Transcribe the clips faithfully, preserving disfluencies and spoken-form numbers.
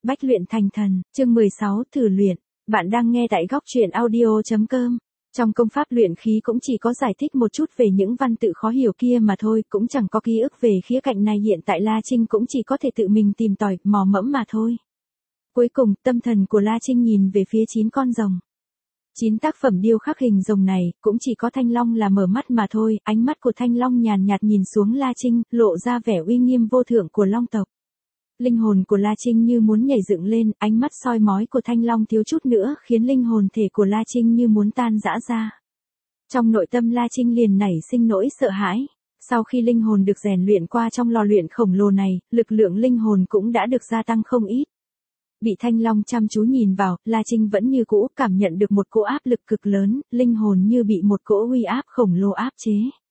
Bách luyện thành thần, chương mười sáu thử luyện. Bạn đang nghe tại góc truyện audio chấm com. Trong công pháp luyện khí cũng chỉ có giải thích một chút về những văn tự khó hiểu kia mà thôi, cũng chẳng có ký ức về khía cạnh này. Hiện tại La Trinh cũng chỉ có thể tự mình tìm tòi, mò mẫm mà thôi. Cuối cùng, tâm thần của La Trinh nhìn về phía chín con rồng. Chín tác phẩm điêu khắc hình rồng này, cũng chỉ có Thanh Long là mở mắt mà thôi. Ánh mắt của Thanh Long nhàn nhạt nhìn xuống La Trinh, lộ ra vẻ uy nghiêm vô thượng của Long tộc. Linh hồn của La Trinh như muốn nhảy dựng lên, ánh mắt soi mói của Thanh Long thiếu chút nữa khiến linh hồn thể của La Trinh như muốn tan rã ra. Trong nội tâm La Trinh liền nảy sinh nỗi sợ hãi. Sau khi linh hồn được rèn luyện qua trong lò luyện khổng lồ này, lực lượng linh hồn cũng đã được gia tăng không ít. Bị Thanh Long chăm chú nhìn vào, La Trinh vẫn như cũ cảm nhận được một cỗ áp lực cực lớn, linh hồn như bị một cỗ uy áp khổng lồ áp chế.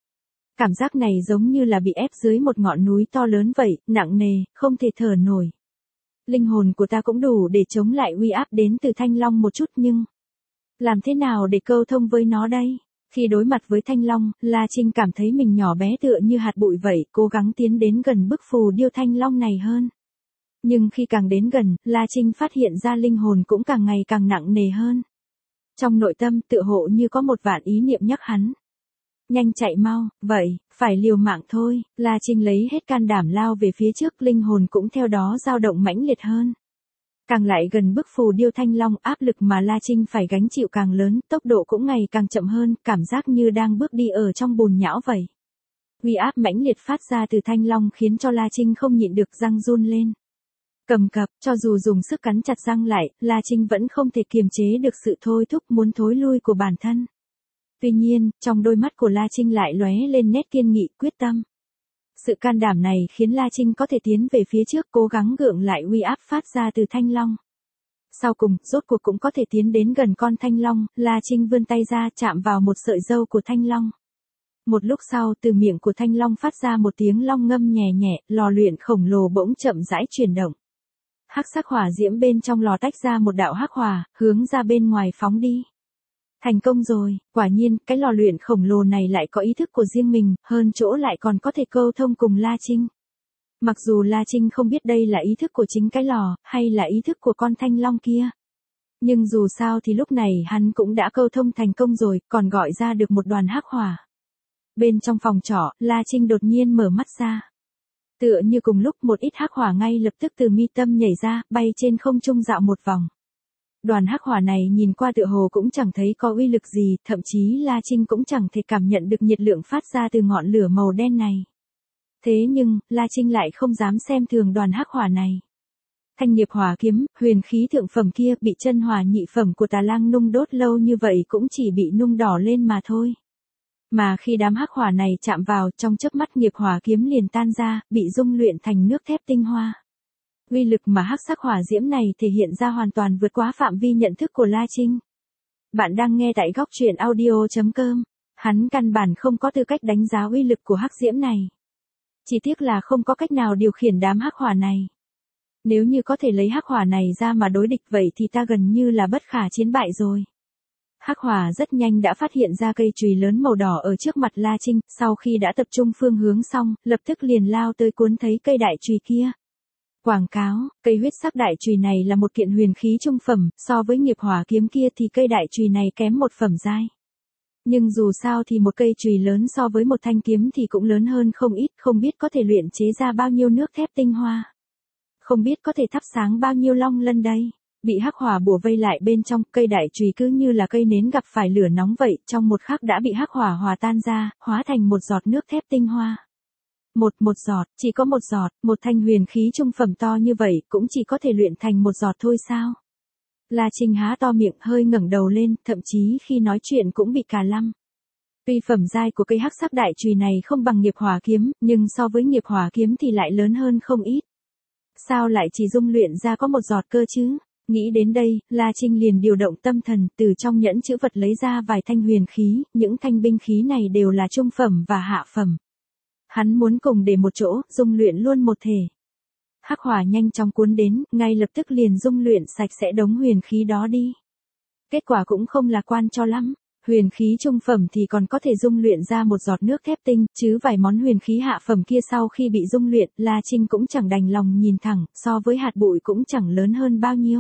Cảm giác này giống như là bị ép dưới một ngọn núi to lớn vậy, nặng nề, không thể thở nổi. Linh hồn của ta cũng đủ để chống lại uy áp đến từ Thanh Long một chút nhưng... làm thế nào để câu thông với nó đây? Khi đối mặt với Thanh Long, La Trinh cảm thấy mình nhỏ bé tựa như hạt bụi vậy, cố gắng tiến đến gần bức phù điêu Thanh Long này hơn. Nhưng khi càng đến gần, La Trinh phát hiện ra linh hồn cũng càng ngày càng nặng nề hơn. Trong nội tâm tựa hộ như có một vạn ý niệm nhắc hắn. Nhanh chạy mau, vậy, phải liều mạng thôi. La Trinh lấy hết can đảm lao về phía trước, linh hồn cũng theo đó dao động mãnh liệt hơn. Càng lại gần bức phù điêu Thanh Long, áp lực mà La Trinh phải gánh chịu càng lớn, tốc độ cũng ngày càng chậm hơn, cảm giác như đang bước đi ở trong bùn nhão vậy. Uy áp mãnh liệt phát ra từ Thanh Long khiến cho La Trinh không nhịn được răng run lên. Cầm cập, cho dù dùng sức cắn chặt răng lại, La Trinh vẫn không thể kiềm chế được sự thôi thúc muốn thối lui của bản thân. Tuy nhiên, trong đôi mắt của La Trinh lại lóe lên nét kiên nghị, quyết tâm. Sự can đảm này khiến La Trinh có thể tiến về phía trước, cố gắng gượng lại uy áp phát ra từ Thanh Long. Sau cùng, rốt cuộc cũng có thể tiến đến gần con Thanh Long, La Trinh vươn tay ra chạm vào một sợi râu của Thanh Long. Một lúc sau, từ miệng của Thanh Long phát ra một tiếng long ngâm nhẹ nhẹ, lò luyện khổng lồ bỗng chậm rãi chuyển động. Hắc sắc hỏa diễm bên trong lò tách ra một đạo hắc hỏa, hướng ra bên ngoài phóng đi. Thành công rồi, quả nhiên, cái lò luyện khổng lồ này lại có ý thức của riêng mình, hơn chỗ lại còn có thể câu thông cùng La Trinh. Mặc dù La Trinh không biết đây là ý thức của chính cái lò, hay là ý thức của con Thanh Long kia. Nhưng dù sao thì lúc này hắn cũng đã câu thông thành công rồi, còn gọi ra được một đoàn hắc hỏa. Bên trong phòng trọ, La Trinh đột nhiên mở mắt ra. Tựa như cùng lúc một ít hắc hỏa ngay lập tức từ mi tâm nhảy ra, bay trên không trung dạo một vòng. Đoàn hắc hỏa này nhìn qua tựa hồ cũng chẳng thấy có uy lực gì, thậm chí La Trinh cũng chẳng thể cảm nhận được nhiệt lượng phát ra từ ngọn lửa màu đen này. Thế nhưng, La Trinh lại không dám xem thường đoàn hắc hỏa này. Thanh nghiệp hỏa kiếm, huyền khí thượng phẩm kia bị chân hỏa nhị phẩm của Tà Lang nung đốt lâu như vậy cũng chỉ bị nung đỏ lên mà thôi. Mà khi đám hắc hỏa này chạm vào, trong chớp mắt nghiệp hỏa kiếm liền tan ra, bị dung luyện thành nước thép tinh hoa. Uy lực mà hắc sắc hỏa diễm này thể hiện ra hoàn toàn vượt quá phạm vi nhận thức của La Trinh. Bạn đang nghe tại góc truyện audio chấm com. Hắn căn bản không có tư cách đánh giá uy lực của hắc diễm này. Chỉ tiếc là không có cách nào điều khiển đám hắc hỏa này. Nếu như có thể lấy hắc hỏa này ra mà đối địch vậy thì ta gần như là bất khả chiến bại rồi. Hắc hỏa rất nhanh đã phát hiện ra cây chùy lớn màu đỏ ở trước mặt La Trinh, sau khi đã tập trung phương hướng xong, lập tức liền lao tới cuốn thấy cây đại chùy kia. Quảng cáo, cây huyết sắc đại chùy này là một kiện huyền khí trung phẩm, so với nghiệp hỏa kiếm kia thì cây đại chùy này kém một phẩm giai. Nhưng dù sao thì một cây chùy lớn so với một thanh kiếm thì cũng lớn hơn không ít, không biết có thể luyện chế ra bao nhiêu nước thép tinh hoa. Không biết có thể thắp sáng bao nhiêu long lân đây. Bị hắc hỏa bủa vây lại bên trong, cây đại chùy cứ như là cây nến gặp phải lửa nóng vậy, trong một khắc đã bị hắc hỏa hòa tan ra, hóa thành một giọt nước thép tinh hoa. Một một giọt, chỉ có một giọt, một thanh huyền khí trung phẩm to như vậy, cũng chỉ có thể luyện thành một giọt thôi sao? La Trinh há to miệng hơi ngẩng đầu lên, thậm chí khi nói chuyện cũng bị cà lăm. Tuy phẩm giai của cây hắc sắc đại chùy này không bằng nghiệp hỏa kiếm, nhưng so với nghiệp hỏa kiếm thì lại lớn hơn không ít. Sao lại chỉ dung luyện ra có một giọt cơ chứ? Nghĩ đến đây, La Trinh liền điều động tâm thần, từ trong nhẫn chữ vật lấy ra vài thanh huyền khí, những thanh binh khí này đều là trung phẩm và hạ phẩm. Hắn muốn cùng để một chỗ, dung luyện luôn một thể. Hắc hỏa nhanh chóng cuốn đến, ngay lập tức liền dung luyện sạch sẽ đống huyền khí đó đi. Kết quả cũng không lạc quan cho lắm. Huyền khí trung phẩm thì còn có thể dung luyện ra một giọt nước thép tinh, chứ vài món huyền khí hạ phẩm kia sau khi bị dung luyện, La Trinh cũng chẳng đành lòng nhìn thẳng, so với hạt bụi cũng chẳng lớn hơn bao nhiêu.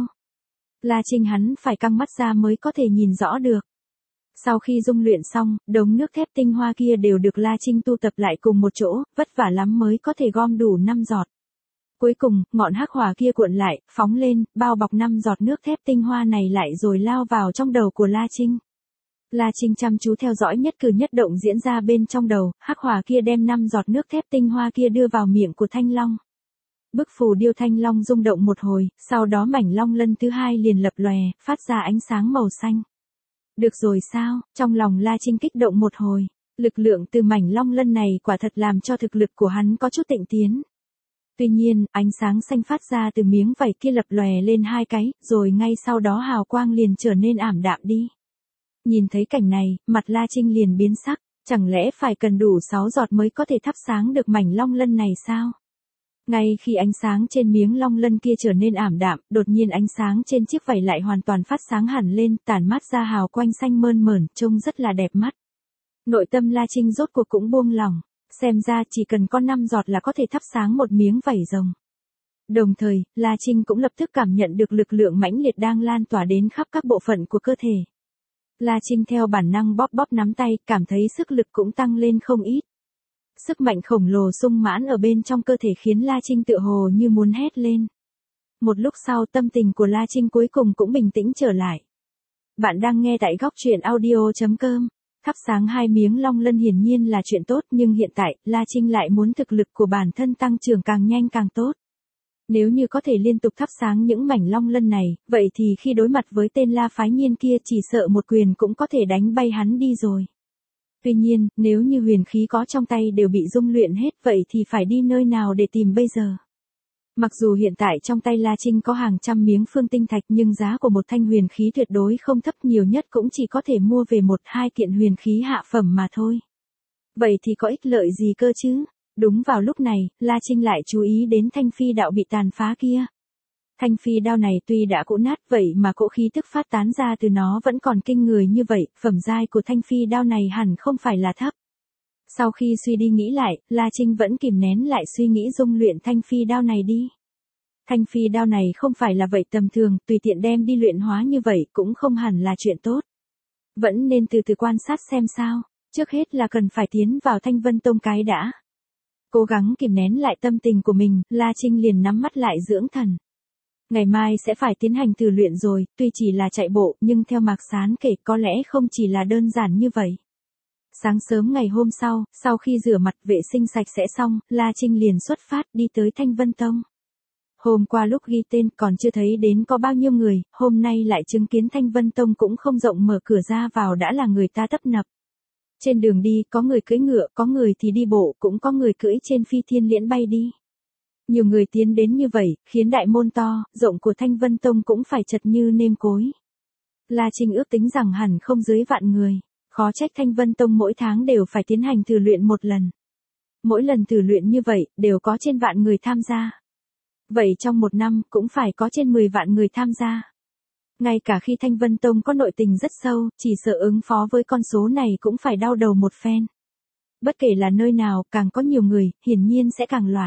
La Trinh hắn phải căng mắt ra mới có thể nhìn rõ được. Sau khi dung luyện xong, đống nước thép tinh hoa kia đều được La Trinh tu tập lại cùng một chỗ, vất vả lắm mới có thể gom đủ năm giọt. Cuối cùng, ngọn hắc hỏa kia cuộn lại, phóng lên, bao bọc năm giọt nước thép tinh hoa này lại rồi lao vào trong đầu của La Trinh. La Trinh chăm chú theo dõi nhất cử nhất động diễn ra bên trong đầu, hắc hỏa kia đem năm giọt nước thép tinh hoa kia đưa vào miệng của Thanh Long. Bức phù điêu Thanh Long rung động một hồi, sau đó mảnh long lân thứ hai liền lập lòe, phát ra ánh sáng màu xanh. Được rồi sao, trong lòng La Trinh kích động một hồi, lực lượng từ mảnh long lân này quả thật làm cho thực lực của hắn có chút tịnh tiến. Tuy nhiên, ánh sáng xanh phát ra từ miếng vảy kia lập lòe lên hai cái, rồi ngay sau đó hào quang liền trở nên ảm đạm đi. Nhìn thấy cảnh này, mặt La Trinh liền biến sắc, chẳng lẽ phải cần đủ sáu giọt mới có thể thắp sáng được mảnh long lân này sao? Ngay khi ánh sáng trên miếng long lân kia trở nên ảm đạm, đột nhiên ánh sáng trên chiếc vảy lại hoàn toàn phát sáng hẳn lên, tản mát ra hào quang xanh mơn mởn, trông rất là đẹp mắt. Nội tâm La Trinh rốt cuộc cũng buông lỏng, xem ra chỉ cần có năm giọt là có thể thắp sáng một miếng vảy rồng. Đồng thời, La Trinh cũng lập tức cảm nhận được lực lượng mãnh liệt đang lan tỏa đến khắp các bộ phận của cơ thể. La Trinh theo bản năng bóp bóp nắm tay, cảm thấy sức lực cũng tăng lên không ít. Sức mạnh khổng lồ sung mãn ở bên trong cơ thể khiến La Trinh tựa hồ như muốn hét lên. Một lúc sau tâm tình của La Trinh cuối cùng cũng bình tĩnh trở lại. Bạn đang nghe tại góc truyện audio chấm com. Thắp sáng hai miếng long lân hiển nhiên là chuyện tốt, nhưng hiện tại, La Trinh lại muốn thực lực của bản thân tăng trưởng càng nhanh càng tốt. Nếu như có thể liên tục thắp sáng những mảnh long lân này, vậy thì khi đối mặt với tên La Phái Nhiên kia chỉ sợ một quyền cũng có thể đánh bay hắn đi rồi. Tuy nhiên, nếu như huyền khí có trong tay đều bị dung luyện hết, vậy thì phải đi nơi nào để tìm bây giờ? Mặc dù hiện tại trong tay La Trinh có hàng trăm miếng phương tinh thạch, nhưng giá của một thanh huyền khí tuyệt đối không thấp, nhiều nhất cũng chỉ có thể mua về một hai kiện huyền khí hạ phẩm mà thôi. Vậy thì có ích lợi gì cơ chứ? Đúng vào lúc này, La Trinh lại chú ý đến thanh phi đạo bị tàn phá kia. Thanh phi đao này tuy đã cũ nát vậy mà cỗ khí tức phát tán ra từ nó vẫn còn kinh người như vậy, phẩm giai của thanh phi đao này hẳn không phải là thấp. Sau khi suy đi nghĩ lại, La Trinh vẫn kìm nén lại suy nghĩ dung luyện thanh phi đao này đi. Thanh phi đao này không phải là vậy tầm thường, tùy tiện đem đi luyện hóa như vậy cũng không hẳn là chuyện tốt. Vẫn nên từ từ quan sát xem sao, trước hết là cần phải tiến vào Thanh Vân Tông cái đã. Cố gắng kìm nén lại tâm tình của mình, La Trinh liền nhắm mắt lại dưỡng thần. Ngày mai sẽ phải tiến hành thử luyện rồi, tuy chỉ là chạy bộ, nhưng theo Mạc Sán kể có lẽ không chỉ là đơn giản như vậy. Sáng sớm ngày hôm sau, sau khi rửa mặt vệ sinh sạch sẽ xong, La Trinh liền xuất phát đi tới Thanh Vân Tông. Hôm qua lúc ghi tên còn chưa thấy đến có bao nhiêu người, hôm nay lại chứng kiến Thanh Vân Tông cũng không rộng mở cửa ra vào đã là người ta tấp nập. Trên đường đi, có người cưỡi ngựa, có người thì đi bộ, cũng có người cưỡi trên phi thiên liễn bay đi. Nhiều người tiến đến như vậy, khiến đại môn to, rộng của Thanh Vân Tông cũng phải chật như nêm cối. La Trinh ước tính rằng hẳn không dưới vạn người, khó trách Thanh Vân Tông mỗi tháng đều phải tiến hành thử luyện một lần. Mỗi lần thử luyện như vậy, đều có trên vạn người tham gia. Vậy trong một năm, cũng phải có trên mười vạn người tham gia. Ngay cả khi Thanh Vân Tông có nội tình rất sâu, chỉ sợ ứng phó với con số này cũng phải đau đầu một phen. Bất kể là nơi nào, càng có nhiều người, hiển nhiên sẽ càng loạn.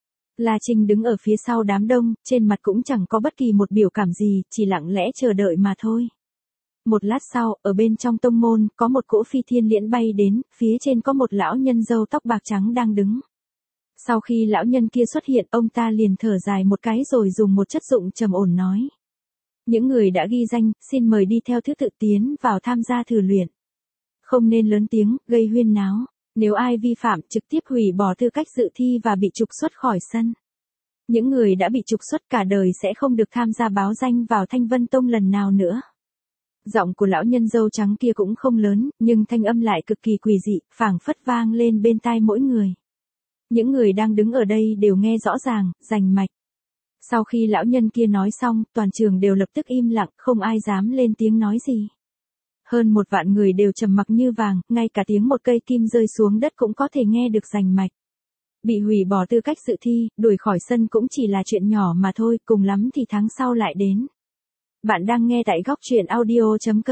La Trinh đứng ở phía sau đám đông, trên mặt cũng chẳng có bất kỳ một biểu cảm gì, chỉ lặng lẽ chờ đợi mà thôi. Một lát sau, ở bên trong tông môn, có một cỗ phi thiên liễn bay đến, phía trên có một lão nhân râu tóc bạc trắng đang đứng. Sau khi lão nhân kia xuất hiện, ông ta liền thở dài một cái rồi dùng một chất dụng trầm ổn nói. Những người đã ghi danh, xin mời đi theo thứ tự tiến vào tham gia thử luyện. Không nên lớn tiếng, gây huyên náo. Nếu ai vi phạm, trực tiếp hủy bỏ tư cách dự thi và bị trục xuất khỏi sân. Những người đã bị trục xuất cả đời sẽ không được tham gia báo danh vào Thanh Vân Tông lần nào nữa. Giọng của lão nhân râu trắng kia cũng không lớn, nhưng thanh âm lại cực kỳ quỷ dị, phảng phất vang lên bên tai mỗi người. Những người đang đứng ở đây đều nghe rõ ràng, rành mạch. Sau khi lão nhân kia nói xong, toàn trường đều lập tức im lặng, không ai dám lên tiếng nói gì. Hơn một vạn người đều trầm mặc như vàng, ngay cả tiếng một cây kim rơi xuống đất cũng có thể nghe được rành mạch. Bị hủy bỏ tư cách dự thi, đuổi khỏi sân cũng chỉ là chuyện nhỏ mà thôi, cùng lắm thì tháng sau lại đến. Bạn đang nghe tại góc truyện audio chấm com.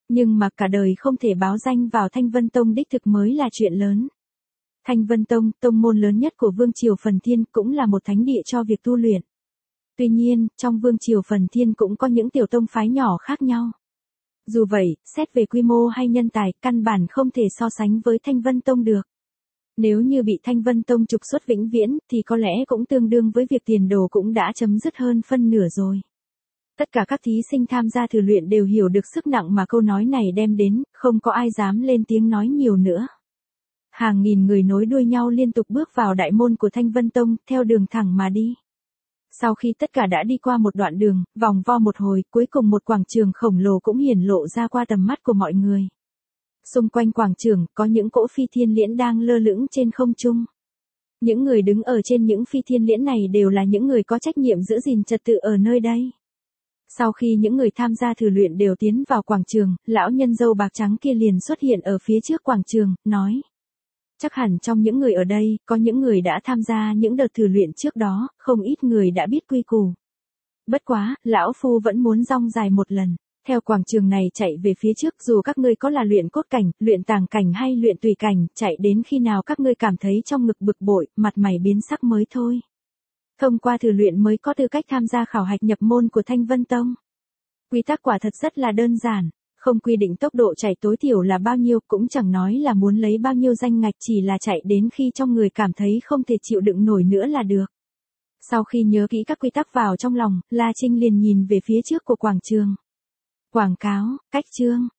Nhưng mà cả đời không thể báo danh vào Thanh Vân Tông đích thực mới là chuyện lớn. Thanh Vân Tông, tông môn lớn nhất của Vương Triều Phần Thiên, cũng là một thánh địa cho việc tu luyện. Tuy nhiên, trong Vương Triều Phần Thiên cũng có những tiểu tông phái nhỏ khác nhau. Dù vậy, xét về quy mô hay nhân tài, căn bản không thể so sánh với Thanh Vân Tông được. Nếu như bị Thanh Vân Tông trục xuất vĩnh viễn, thì có lẽ cũng tương đương với việc tiền đồ cũng đã chấm dứt hơn phân nửa rồi. Tất cả các thí sinh tham gia thử luyện đều hiểu được sức nặng mà câu nói này đem đến, không có ai dám lên tiếng nói nhiều nữa. Hàng nghìn người nối đuôi nhau liên tục bước vào đại môn của Thanh Vân Tông, theo đường thẳng mà đi. Sau khi tất cả đã đi qua một đoạn đường, vòng vo một hồi, cuối cùng một quảng trường khổng lồ cũng hiển lộ ra qua tầm mắt của mọi người. Xung quanh quảng trường, có những cỗ phi thiên liễn đang lơ lửng trên không trung. Những người đứng ở trên những phi thiên liễn này đều là những người có trách nhiệm giữ gìn trật tự ở nơi đây. Sau khi những người tham gia thử luyện đều tiến vào quảng trường, lão nhân râu bạc trắng kia liền xuất hiện ở phía trước quảng trường, nói. Chắc hẳn trong những người ở đây, có những người đã tham gia những đợt thử luyện trước đó, không ít người đã biết quy củ. Bất quá, lão phu vẫn muốn rong dài một lần. Theo quảng trường này chạy về phía trước, dù các ngươi có là luyện cốt cảnh, luyện tàng cảnh hay luyện tùy cảnh, chạy đến khi nào các ngươi cảm thấy trong ngực bực bội, mặt mày biến sắc mới thôi. Thông qua thử luyện mới có tư cách tham gia khảo hạch nhập môn của Thanh Vân Tông. Quy tắc quả thật rất là đơn giản, không quy định tốc độ chạy tối thiểu là bao nhiêu, cũng chẳng nói là muốn lấy bao nhiêu danh ngạch, chỉ là chạy đến khi trong người cảm thấy không thể chịu đựng nổi nữa là được. Sau khi nhớ kỹ các quy tắc vào trong lòng, La Trinh liền nhìn về phía trước của quảng trường. Quảng cáo, cách chương,